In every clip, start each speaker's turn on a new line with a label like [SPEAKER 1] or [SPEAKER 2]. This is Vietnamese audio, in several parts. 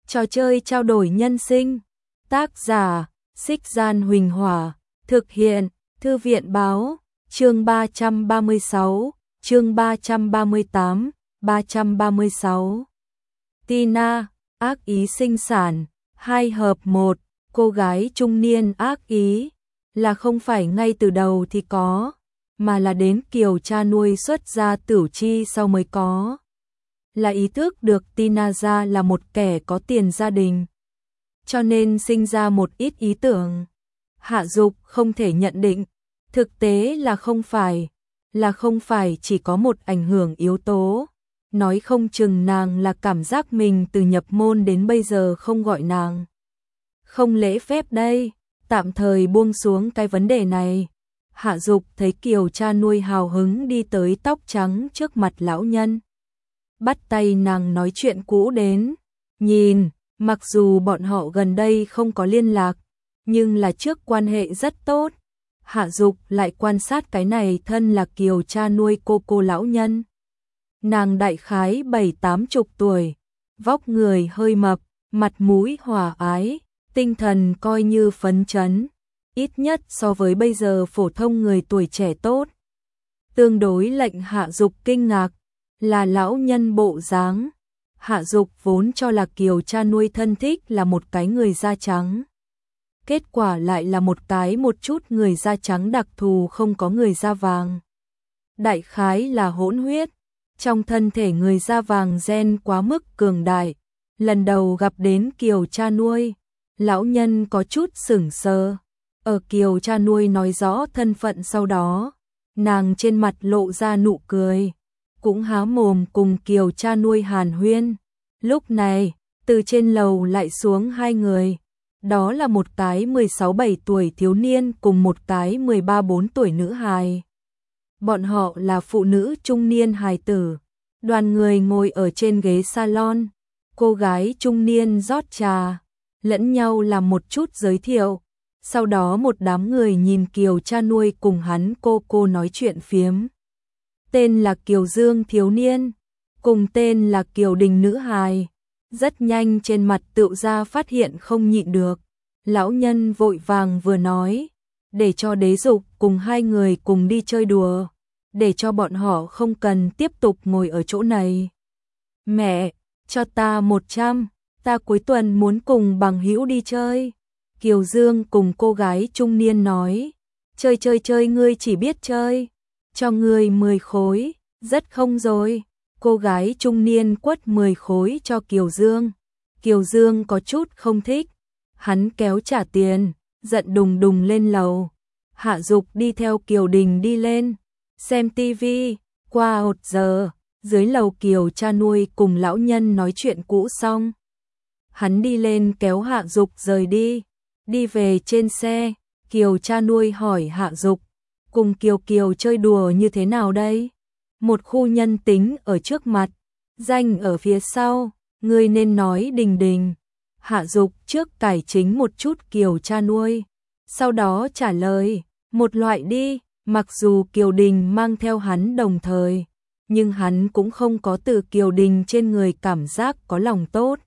[SPEAKER 1] Trò chơi trao đổi nhân sinh. Tác giả: Xích Gian Huỳnh Hỏa. Thực hiện: Thư viện Báo. Chương 336, chương 338, 336. Tina, ác ý sinh sản, 2 hợp 1. Cô gái trung niên ác ý là không phải ngay từ đầu thì có, mà là đến Kiều cha nuôi xuất ra Tửu Chi sau mới có. Là ý thức được Tina ra là một kẻ có tiền gia đình, cho nên sinh ra một ít ý tưởng. Hạ Dục không thể nhận định, thực tế là không phải chỉ có một ảnh hưởng yếu tố. Nói không chừng nàng là cảm giác mình từ nhập môn đến bây giờ không gọi nàng không lễ phép đây. Tạm thời buông xuống cái vấn đề này, Hạ Dục thấy Kiều cha nuôi hào hứng đi tới tóc trắng trước mặt lão nhân, bắt tay nàng nói chuyện cũ đến. Nhìn, mặc dù bọn họ gần đây không có liên lạc, nhưng là trước quan hệ rất tốt. Hạ Dục lại quan sát cái này thân là Kiều cha nuôi cô lão nhân. Nàng đại khái 7-80 tuổi, vóc người hơi mập, mặt mũi hòa ái, tinh thần coi như phấn chấn, ít nhất so với bây giờ phổ thông người tuổi trẻ tốt. Tương đối lệnh Hạ Dục kinh ngạc là lão nhân bộ dáng. Hạ Dục vốn cho là Kiều cha nuôi thân thích là một cái người da trắng, kết quả lại là một cái một chút người da trắng đặc thù không có người da vàng. Đại khái là hỗn huyết, trong thân thể người da vàng gen quá mức cường đại. Lần đầu gặp đến Kiều cha nuôi, lão nhân có chút sững sờ. Ở Kiều cha nuôi nói rõ thân phận sau đó, nàng trên mặt lộ ra nụ cười, cũng há mồm cùng Kiều cha nuôi hàn huyên. Lúc này, từ trên lầu lại xuống 2 người. Đó là một cái 16-17 tuổi thiếu niên cùng một cái 13-14 tuổi nữ hài. Bọn họ là phụ nữ trung niên hài tử. Đoàn người ngồi ở trên ghế salon, cô gái trung niên rót trà, lẫn nhau làm một chút giới thiệu. Sau đó một đám người nhìn Kiều cha nuôi cùng hắn cô nói chuyện phiếm. Tên là Kiều Dương thiếu niên, cùng tên là Kiều Đình nữ hài. Rất nhanh trên mặt tựu ra phát hiện không nhịn được. Lão nhân vội vàng vừa nói, để cho Đế Dục cùng 2 người cùng đi chơi đùa, để cho bọn họ không cần tiếp tục ngồi ở chỗ này. Mẹ, cho ta 100, ta cuối tuần muốn cùng bằng hữu đi chơi. Kiều Dương cùng cô gái trung niên nói, chơi ngươi chỉ biết chơi, cho ngươi 10 khối, rất không rồi. Cô gái trung niên quất 10 khối cho Kiều Dương. Kiều Dương có chút không thích, hắn kéo trả tiền, giận đùng đùng lên lầu. Hạ Dục đi theo Kiều Đình đi lên, xem tivi. Qua 1 giờ, dưới lầu Kiều cha nuôi cùng lão nhân nói chuyện cũ xong, hắn đi lên kéo Hạ Dục rời đi. Đi về trên xe, Kiều cha nuôi hỏi Hạ Dục, cùng Kiều chơi đùa như thế nào đây? Một khu nhân tính ở trước mặt, danh ở phía sau, ngươi nên nói Đình. Hạ Dục trước cải chính một chút Kiều cha nuôi, sau đó trả lời, một loại đi. Mặc dù Kiều Đình mang theo hắn đồng thời, nhưng hắn cũng không có từ Kiều Đình trên người cảm giác có lòng tốt.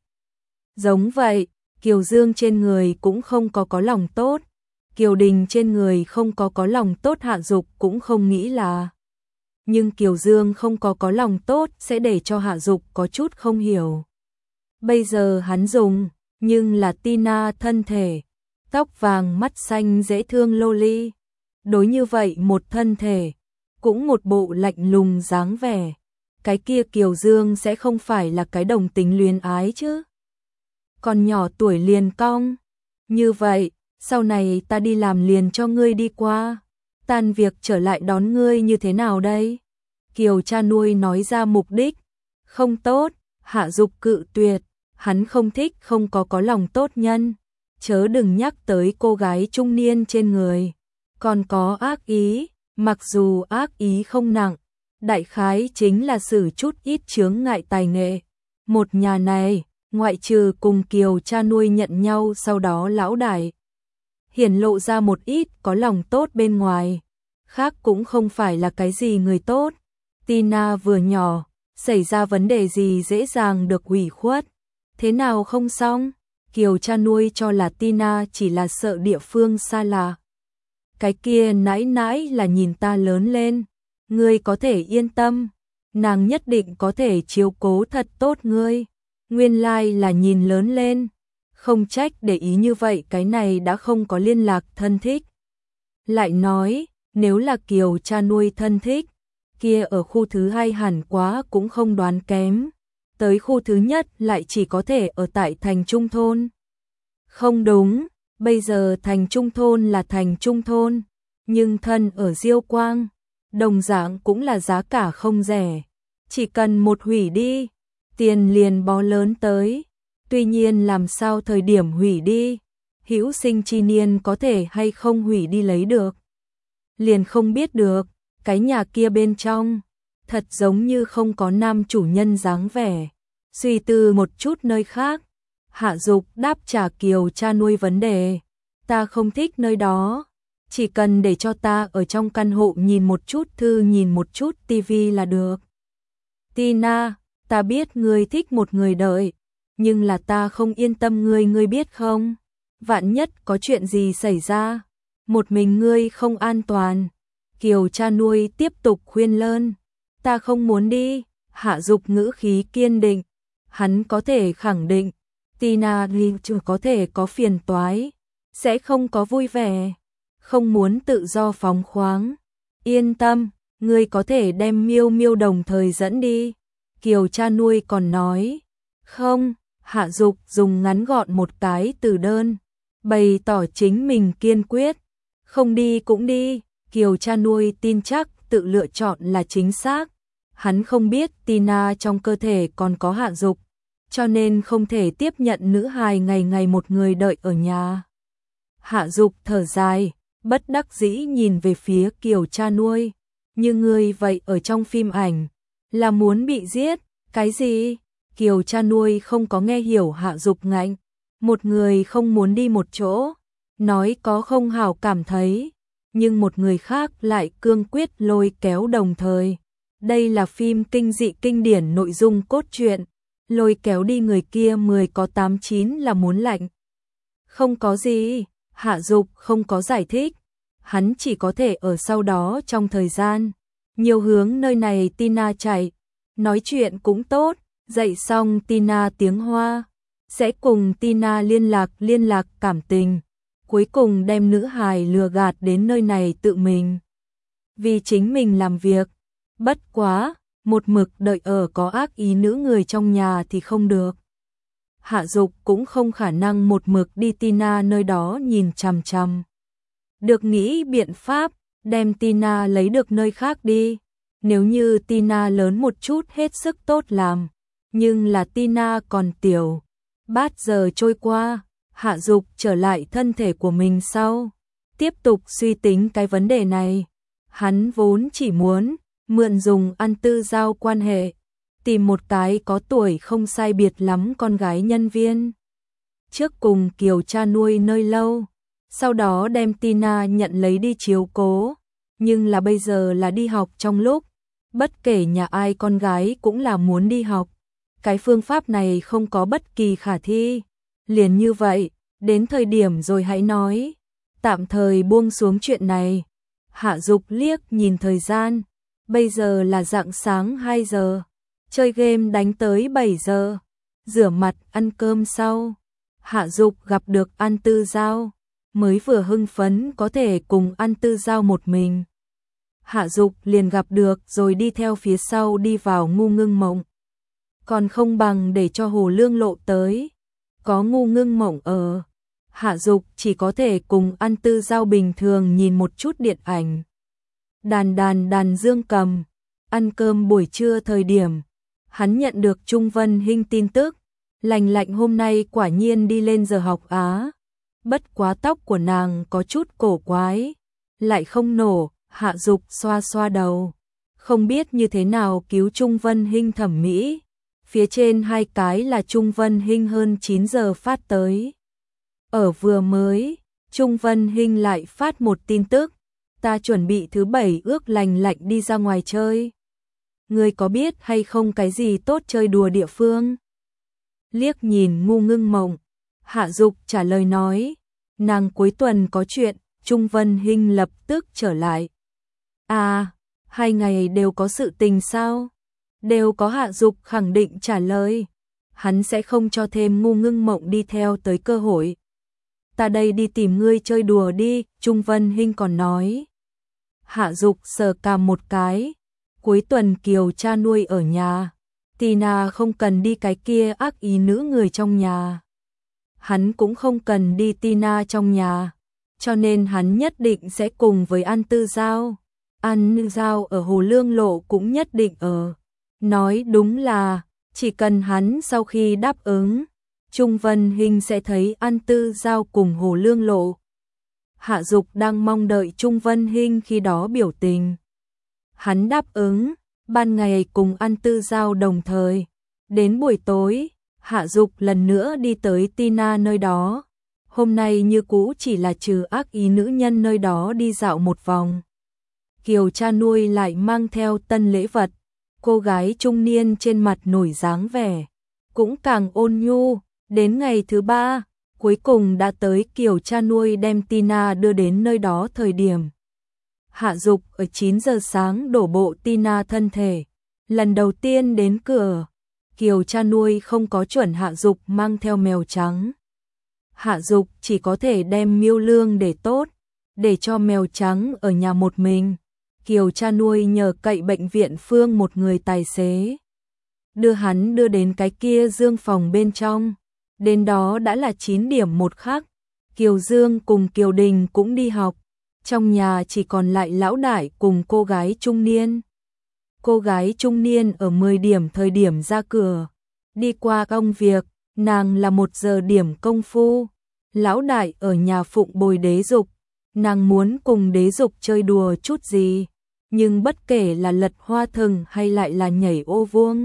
[SPEAKER 1] Giống vậy, Kiều Dương trên người cũng không có lòng tốt. Kiều Đình trên người không có lòng tốt, Hạ Dục cũng không nghĩ là. Nhưng Kiều Dương không có lòng tốt sẽ để cho Hạ Dục có chút không hiểu. Bây giờ hắn dùng, nhưng là Tina thân thể, tóc vàng mắt xanh dễ thương loli. Đối như vậy một thân thể, cũng một bộ lạnh lùng dáng vẻ. Cái kia Kiều Dương sẽ không phải là cái đồng tính luyến ái chứ? Còn nhỏ tuổi liền cong. Như vậy, sau này ta đi làm liền cho ngươi đi qua. Tan việc trở lại đón ngươi như thế nào đây? Kiều cha nuôi nói ra mục đích. Không tốt, Hạ Dục cự tuyệt. Hắn không thích không có lòng tốt nhân. Chớ đừng nhắc tới cô gái trung niên trên người. Còn có ác ý, mặc dù ác ý không nặng, đại khái chính là xử chút ít chướng ngại tài nghệ. Một nhà này, ngoại trừ cùng Kiều cha nuôi nhận nhau sau đó lão đại hiển lộ ra một ít có lòng tốt bên ngoài, khác cũng không phải là cái gì người tốt. Tina vừa nhỏ, xảy ra vấn đề gì dễ dàng được ủy khuất. Thế nào không xong? Kiều cha nuôi cho là Tina chỉ là sợ địa phương xa lạ. Cái kia nãi nãi là nhìn ta lớn lên. Ngươi có thể yên tâm. Nàng nhất định có thể chiếu cố thật tốt ngươi. Nguyên lai là nhìn lớn lên. Không trách để ý như vậy, cái này đã không có liên lạc thân thích. Lại nói, nếu là Kiều cha nuôi thân thích, kia ở khu thứ hai hẳn quá cũng không đoán kém. Tới khu thứ nhất lại chỉ có thể ở tại thành trung thôn. Không đúng, bây giờ thành trung thôn là thành trung thôn, nhưng thân ở Diêu Quang, đồng dạng cũng là giá cả không rẻ. Chỉ cần một hủy đi, tiền liền bó lớn tới. Tuy nhiên làm sao thời điểm hủy đi, hữu sinh chi niên có thể hay không hủy đi lấy được. Liền không biết được, cái nhà kia bên trong, thật giống như không có nam chủ nhân dáng vẻ. Suy tư một chút nơi khác, Hạ Dục đáp trả Kiều cha nuôi vấn đề. Ta không thích nơi đó, chỉ cần để cho ta ở trong căn hộ nhìn một chút thư, nhìn một chút tivi là được. Tina, ta biết ngươi thích một người đợi, nhưng là ta không yên tâm ngươi biết không? Vạn nhất có chuyện gì xảy ra, một mình ngươi không an toàn. Kiều cha nuôi tiếp tục khuyên lơn. Ta không muốn đi. Hạ Dục ngữ khí kiên định. Hắn có thể khẳng định, Tina chưa có thể có phiền toái, sẽ không có vui vẻ, không muốn tự do phóng khoáng. Yên tâm, ngươi có thể đem Miêu Miêu đồng thời dẫn đi. Kiều cha nuôi còn nói. Không, Hạ Dục dùng ngắn gọn một cái từ đơn, bày tỏ chính mình kiên quyết. Không đi cũng đi. Kiều cha nuôi tin chắc tự lựa chọn là chính xác. Hắn không biết Tina trong cơ thể còn có Hạ Dục, cho nên không thể tiếp nhận nữ hài ngày ngày một người đợi ở nhà. Hạ Dục thở dài, bất đắc dĩ nhìn về phía Kiều cha nuôi. Như ngươi vậy ở trong phim ảnh, là muốn bị giết, cái gì? Kiều cha nuôi không có nghe hiểu Hạ Dục ngạnh. Một người không muốn đi một chỗ, nói có không hảo cảm thấy, nhưng một người khác lại cương quyết lôi kéo đồng thời. Đây là phim kinh dị kinh điển, nội dung cốt truyện, lôi kéo đi người kia 10 có 8-9 là muốn lạnh. Không có gì, Hạ Dục không có giải thích, hắn chỉ có thể ở sau đó trong thời gian nhiều hướng nơi này Tina chạy, nói chuyện cũng tốt, dạy xong Tina tiếng Hoa, sẽ cùng Tina liên lạc cảm tình, cuối cùng đem nữ hài lừa gạt đến nơi này tự mình. Vì chính mình làm việc, bất quá, một mực đợi ở có ác ý nữ người trong nhà thì không được. Hạ Dục cũng không khả năng một mực đi Tina nơi đó nhìn chằm chằm. Được nghĩ biện pháp, đem Tina lấy được nơi khác đi. Nếu như Tina lớn một chút hết sức tốt làm, nhưng là Tina còn tiểu. Bát giờ trôi qua, Hạ Dục trở lại thân thể của mình sau. Tiếp tục suy tính cái vấn đề này. Hắn vốn chỉ muốn mượn dùng An Tư Giao quan hệ, tìm một cái có tuổi không sai biệt lắm con gái nhân viên. Trước cùng Kiều cha nuôi nơi lâu, sau đó đem Tina nhận lấy đi chiếu cố. Nhưng là bây giờ là đi học trong lúc, bất kể nhà ai con gái cũng là muốn đi học. Cái phương pháp này không có bất kỳ khả thi. Liền như vậy, đến thời điểm rồi hãy nói. Tạm thời buông xuống chuyện này. Hạ Dục liếc nhìn thời gian. Bây giờ là rạng sáng 2 giờ. Chơi game đánh tới 7 giờ. Rửa mặt ăn cơm sau. Hạ Dục gặp được An Tư Giao. Mới vừa hưng phấn có thể cùng An Tư Giao một mình. Hạ Dục liền gặp được rồi đi theo phía sau đi vào Ngu Ngưng Mộng. Còn không bằng để cho Hồ Lương Lộ tới. Có Ngu Ngưng Mộng ở, Hạ Dục chỉ có thể cùng An Tư Giao bình thường nhìn một chút điện ảnh. Đàn dương cầm. Ăn cơm buổi trưa thời điểm, hắn nhận được Trung Vân Hinh tin tức. Lạnh hôm nay quả nhiên đi lên giờ học Á. Bất quá tóc của nàng có chút cổ quái, lại không nổ. Hạ Dục xoa xoa đầu, không biết như thế nào cứu Trung Vân Hinh thẩm mỹ. Phía trên 2 cái là Trung Vân Hinh hơn 9 giờ phát tới. Ở vừa mới, Trung Vân Hinh lại phát một tin tức. Ta chuẩn bị thứ 7 ước lạnh đi ra ngoài chơi. Ngươi có biết hay không cái gì tốt chơi đùa địa phương? liếc nhìn Ngu Ngưng Mộng. Hạ Dục trả lời nói, nàng cuối tuần có chuyện. Trung Vân Hinh lập tức trở lại. À, 2 ngày đều có sự tình sao? Đều có. Hạ Dục khẳng định trả lời. Hắn sẽ không cho thêm Ngu Ngưng Mộng đi theo tới cơ hội. Ta đây đi tìm ngươi chơi đùa đi, Trung Vân Hinh còn nói. Hạ Dục sờ cằm một cái. Cuối tuần Kiều cha nuôi ở nhà. Tina không cần đi cái kia ác ý nữ người trong nhà. Hắn cũng không cần đi Tina trong nhà. Cho nên hắn nhất định sẽ cùng với An Tư Giao. An Giao ở Hồ Lương Lộ cũng nhất định ở. Nói đúng là, chỉ cần hắn sau khi đáp ứng, Trung Vân Hinh sẽ thấy An Tư Giao cùng Hồ Lương Lộ. Hạ Dục đang mong đợi Trung Vân Hinh khi đó biểu tình. Hắn đáp ứng, ban ngày cùng An Tư Giao đồng thời. Đến buổi tối, Hạ Dục lần nữa đi tới Tina nơi đó. Hôm nay như cũ chỉ là trừ ác ý nữ nhân nơi đó đi dạo một vòng. Kiều cha nuôi lại mang theo tân lễ vật. Cô gái trung niên trên mặt nổi dáng vẻ cũng càng ôn nhu. Đến ngày thứ 3, cuối cùng đã tới. Kiều cha nuôi đem Tina đưa đến nơi đó thời điểm. Hạ Dục ở 9 giờ sáng đổ bộ Tina thân thể. Lần đầu tiên đến cửa, Kiều cha nuôi không có chuẩn Hạ Dục mang theo mèo trắng. Hạ Dục chỉ có thể đem Miêu Lương để tốt, để cho mèo trắng ở nhà một mình. Kiều cha nuôi nhờ cậy bệnh viện Phương một người tài xế. Đưa hắn đưa đến cái kia Dương phòng bên trong. Đến đó đã là 9 điểm một khắc. Kiều Dương cùng Kiều Đình cũng đi học. Trong nhà chỉ còn lại lão đại cùng cô gái trung niên. Cô gái trung niên ở 10 điểm thời điểm ra cửa. Đi qua công việc, nàng là 1 giờ điểm công phu. Lão đại ở nhà phụng bồi Đế Dục. Nàng muốn cùng Đế Dục chơi đùa chút gì. Nhưng bất kể là lật hoa thừng hay lại là nhảy ô vuông,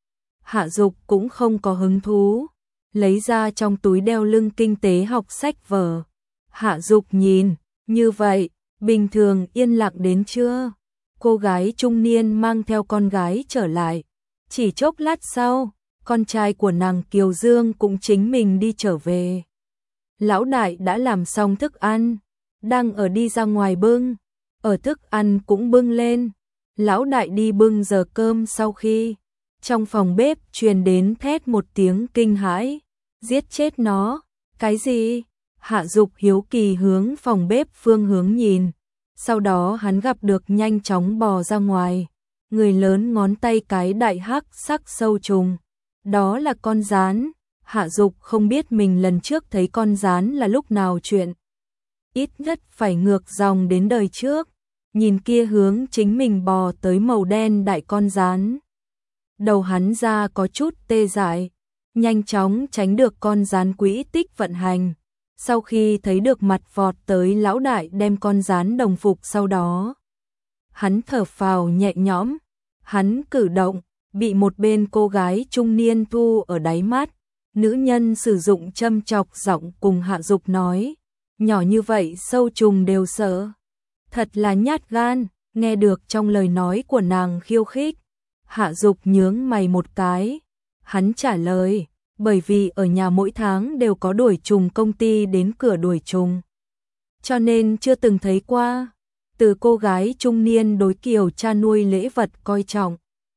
[SPEAKER 1] Hạ Dục cũng không có hứng thú. Lấy ra trong túi đeo lưng kinh tế học sách vở. Hạ Dục nhìn, như vậy, bình thường yên lặng đến chưa? Cô gái trung niên mang theo con gái trở lại. Chỉ chốc lát sau, con trai của nàng Kiều Dương cũng chính mình đi trở về. Lão đại đã làm xong thức ăn, đang ở đi ra ngoài bưng. Ở thức ăn cũng bưng lên. Lão đại đi bưng giờ cơm sau khi. Trong phòng bếp truyền đến thét một tiếng kinh hãi. Giết chết nó. Cái gì? Hạ Dục hiếu kỳ hướng phòng bếp phương hướng nhìn. Sau đó hắn gặp được nhanh chóng bò ra ngoài. Người lớn ngón tay cái đại hắc sắc sâu trùng. Đó là con gián. Hạ Dục không biết mình lần trước thấy con gián là lúc nào chuyện. Ít nhất phải ngược dòng đến đời trước. Nhìn kia hướng chính mình bò tới màu đen đại con gián. Đầu hắn ra có chút tê dại. Nhanh chóng tránh được con gián quỹ tích vận hành. Sau khi thấy được mặt vọt tới lão đại đem con gián đồng phục sau đó. Hắn thở phào nhẹ nhõm. Hắn cử động, bị một bên cô gái trung niên thu ở đáy mắt. Nữ nhân sử dụng châm chọc giọng cùng Hạ Dục nói. Nhỏ như vậy sâu trùng đều sợ. Thật là nhát gan, nghe được trong lời nói của nàng khiêu khích. Hạ Dục nhướng mày một cái. Hắn trả lời, bởi vì ở nhà mỗi tháng đều có đuổi trùng công ty đến cửa đuổi trùng. Cho nên chưa từng thấy qua. Từ cô gái trung niên đối Kiều cha nuôi lễ vật coi trọng.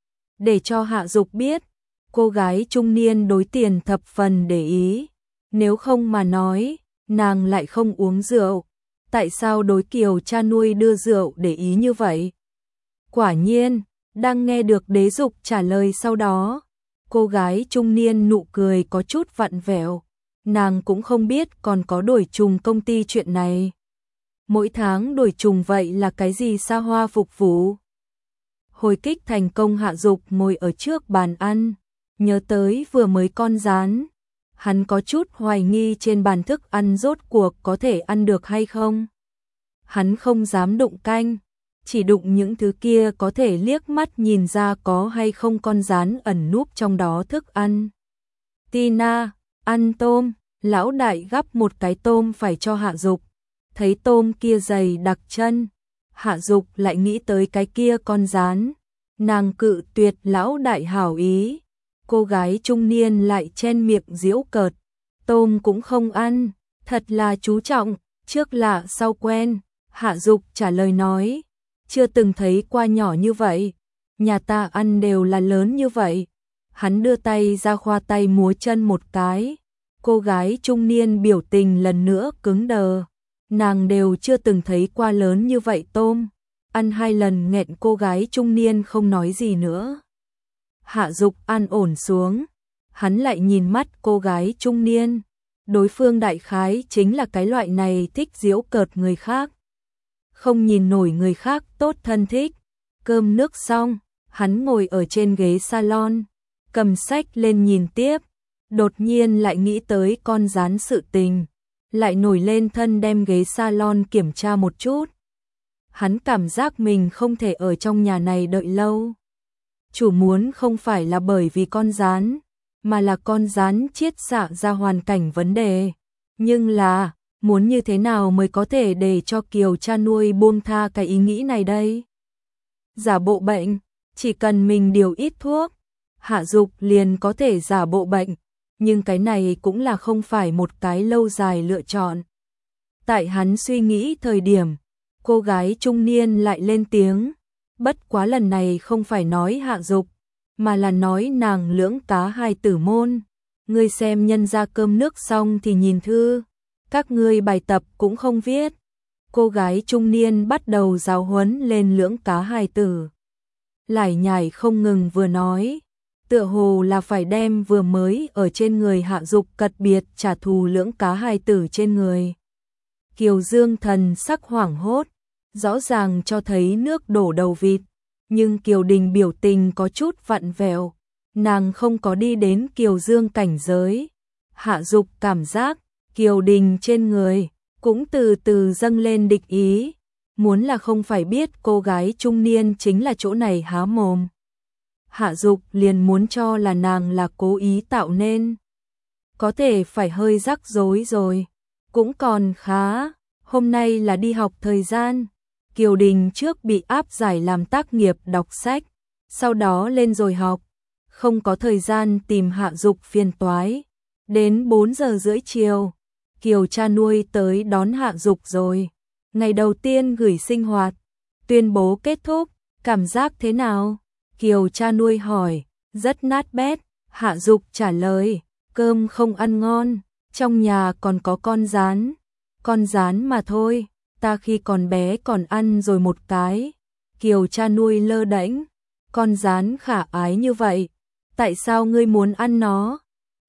[SPEAKER 1] Để cho Hạ Dục biết, cô gái trung niên đối tiền thập phần để ý. Nếu không mà nói, nàng lại không uống rượu. Tại sao đối Kiều cha nuôi đưa rượu để ý như vậy? Quả nhiên, đang nghe được Đế Dục trả lời sau đó, cô gái trung niên nụ cười có chút vặn vẹo. Nàng cũng không biết còn có đổi trùng công ty chuyện này. Mỗi tháng đổi trùng vậy là cái gì xa hoa phục vụ? Hồi kích thành công. Hạ Dục ngồi ở trước bàn ăn, nhớ tới vừa mới con gián. Hắn có chút hoài nghi trên bàn thức ăn rốt cuộc có thể ăn được hay không. Hắn không dám đụng canh, chỉ đụng những thứ kia có thể liếc mắt nhìn ra có hay không con gián ẩn núp trong đó thức ăn. Tina, ăn tôm. Lão đại gắp một cái tôm phải cho Hạ Dục. Thấy tôm kia dày đặc chân, Hạ Dục lại nghĩ tới cái kia con gián. Nàng cự tuyệt lão đại hảo ý. cô gái trung niên lại chen miệng giễu cợt. Tôm cũng không ăn, thật là chú trọng, trước lạ sau quen. Hạ Dục trả lời nói, chưa từng thấy qua nhỏ như vậy, nhà ta ăn đều là lớn như vậy. Hắn đưa tay ra khoa tay múa chân một cái. Cô gái trung niên biểu tình lần nữa cứng đờ. Nàng đều chưa từng thấy qua lớn như vậy tôm. Ăn 2 lần nghẹn, cô gái trung niên không nói gì nữa. Hạ Dục an ổn xuống. Hắn lại nhìn mắt cô gái trung niên. Đối phương đại khái chính là cái loại này thích giễu cợt người khác. Không nhìn nổi người khác tốt thân thích. Cơm nước xong, hắn ngồi ở trên ghế salon, cầm sách lên nhìn tiếp. Đột nhiên lại nghĩ tới con rán sự tình, lại nổi lên thân đem ghế salon kiểm tra một chút. Hắn cảm giác mình không thể ở trong nhà này đợi lâu. Chủ muốn không phải là bởi vì con rán, mà là con rán chiết xạ ra hoàn cảnh vấn đề. Nhưng là, muốn như thế nào mới có thể để cho Kiều cha nuôi buông tha cái ý nghĩ này đây? Giả bộ bệnh, chỉ cần mình điều ít thuốc, Hạ Dục liền có thể giả bộ bệnh, nhưng cái này cũng là không phải một cái lâu dài lựa chọn. Tại hắn suy nghĩ thời điểm, cô gái trung niên lại lên tiếng, bất quá lần này không phải nói Hạ Dục, mà là nói nàng Lưỡng Cá Hai Tử môn. Ngươi xem nhân ra cơm nước xong thì nhìn thư, các ngươi bài tập cũng không viết. Cô gái trung niên bắt đầu giáo huấn lên Lưỡng Cá Hai Tử. Lải nhải không ngừng vừa nói, tựa hồ là phải đem vừa mới ở trên người Hạ Dục cật biệt trả thù Lưỡng Cá Hai Tử trên người. Kiều Dương thần sắc hoảng hốt, rõ ràng cho thấy nước đổ đầu vịt, nhưng Kiều Đình biểu tình có chút vặn vẹo, nàng không có đi đến Kiều Dương cảnh giới. Hạ Dục cảm giác Kiều Đình trên người cũng từ từ dâng lên địch ý, muốn là không phải biết cô gái trung niên chính là chỗ này há mồm. Hạ Dục liền muốn cho là nàng là cố ý tạo nên. Có thể phải hơi rắc rối rồi, cũng còn khá, hôm nay là đi học thời gian. Kiều Đình trước bị áp giải làm tác nghiệp đọc sách, sau đó lên rồi học, không có thời gian tìm Hạ Dục phiền toái. Đến 4 giờ rưỡi chiều, Kiều cha nuôi tới đón Hạ Dục rồi. Ngày đầu tiên gửi sinh hoạt, tuyên bố kết thúc, cảm giác thế nào? Kiều cha nuôi hỏi. Rất nát bét. Hạ Dục trả lời, cơm không ăn ngon, trong nhà còn có con rán. Con rán mà thôi, ta khi còn bé còn ăn rồi một cái. Kiều cha nuôi lơ đễnh, con rán khả ái như vậy, tại sao ngươi muốn ăn nó?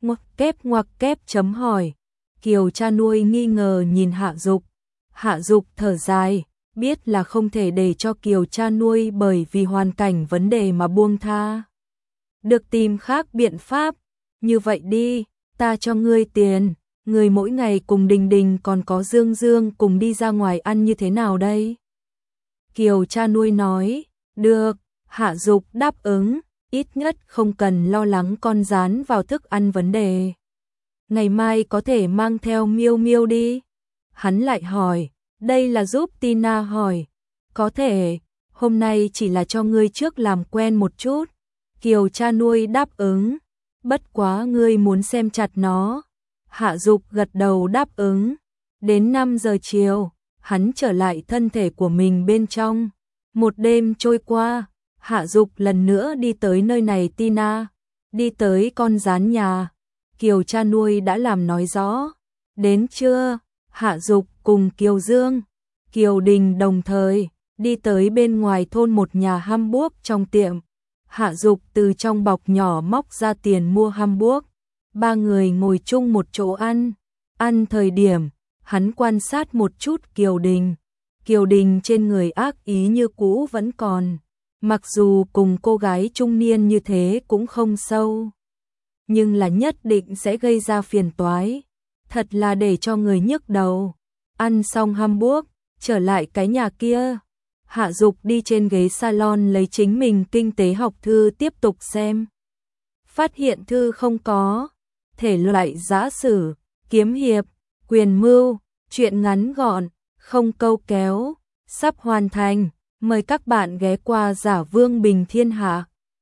[SPEAKER 1] Ngoặc kép chấm hỏi. Kiều cha nuôi nghi ngờ nhìn Hạ Dục. Hạ Dục thở dài, biết là không thể để cho Kiều cha nuôi bởi vì hoàn cảnh vấn đề mà buông tha. Được tìm khác biện pháp, như vậy đi, ta cho ngươi tiền, ngươi mỗi ngày cùng Đình Đình còn có Dương Dương cùng đi ra ngoài ăn như thế nào đây? Kiều cha nuôi nói, được. Hạ Dục đáp ứng, ít nhất không cần lo lắng con rán vào thức ăn vấn đề. Ngày mai có thể mang theo Miêu Miêu đi. Hắn lại hỏi, đây là giúp Tina hỏi. Có thể, hôm nay chỉ là cho ngươi trước làm quen một chút. Kiều cha nuôi đáp ứng, bất quá ngươi muốn xem chặt nó. Hạ Dục gật đầu đáp ứng. Đến 5 giờ chiều, hắn trở lại thân thể của mình bên trong. Một đêm trôi qua, Hạ Dục lần nữa đi tới nơi này Tina, đi tới con rán nhà. Kiều cha nuôi đã làm nói rõ. Đến trưa, Hạ Dục cùng Kiều Dương, Kiều Đình đồng thời đi tới bên ngoài thôn một nhà hamburg trong tiệm. Hạ Dục từ trong bọc nhỏ móc ra tiền mua hamburg. 3 người ngồi chung một chỗ ăn. Ăn thời điểm, hắn quan sát một chút Kiều Đình. Kiều Đình trên người ác ý như cũ vẫn còn. Mặc dù cùng cô gái trung niên như thế cũng không sâu, nhưng là nhất định sẽ gây ra phiền toái. Thật là để cho người nhức đầu. Ăn xong hamburg, trở lại cái nhà kia. Hạ Dục đi trên ghế salon lấy chính mình kinh tế học thư tiếp tục xem. Phát hiện thư không có. Thể loại giã sử, kiếm hiệp, quyền mưu, truyện ngắn gọn, không câu kéo, sắp hoàn thành. Mời các bạn ghé qua Giả Vương Bình Thiên Hạ.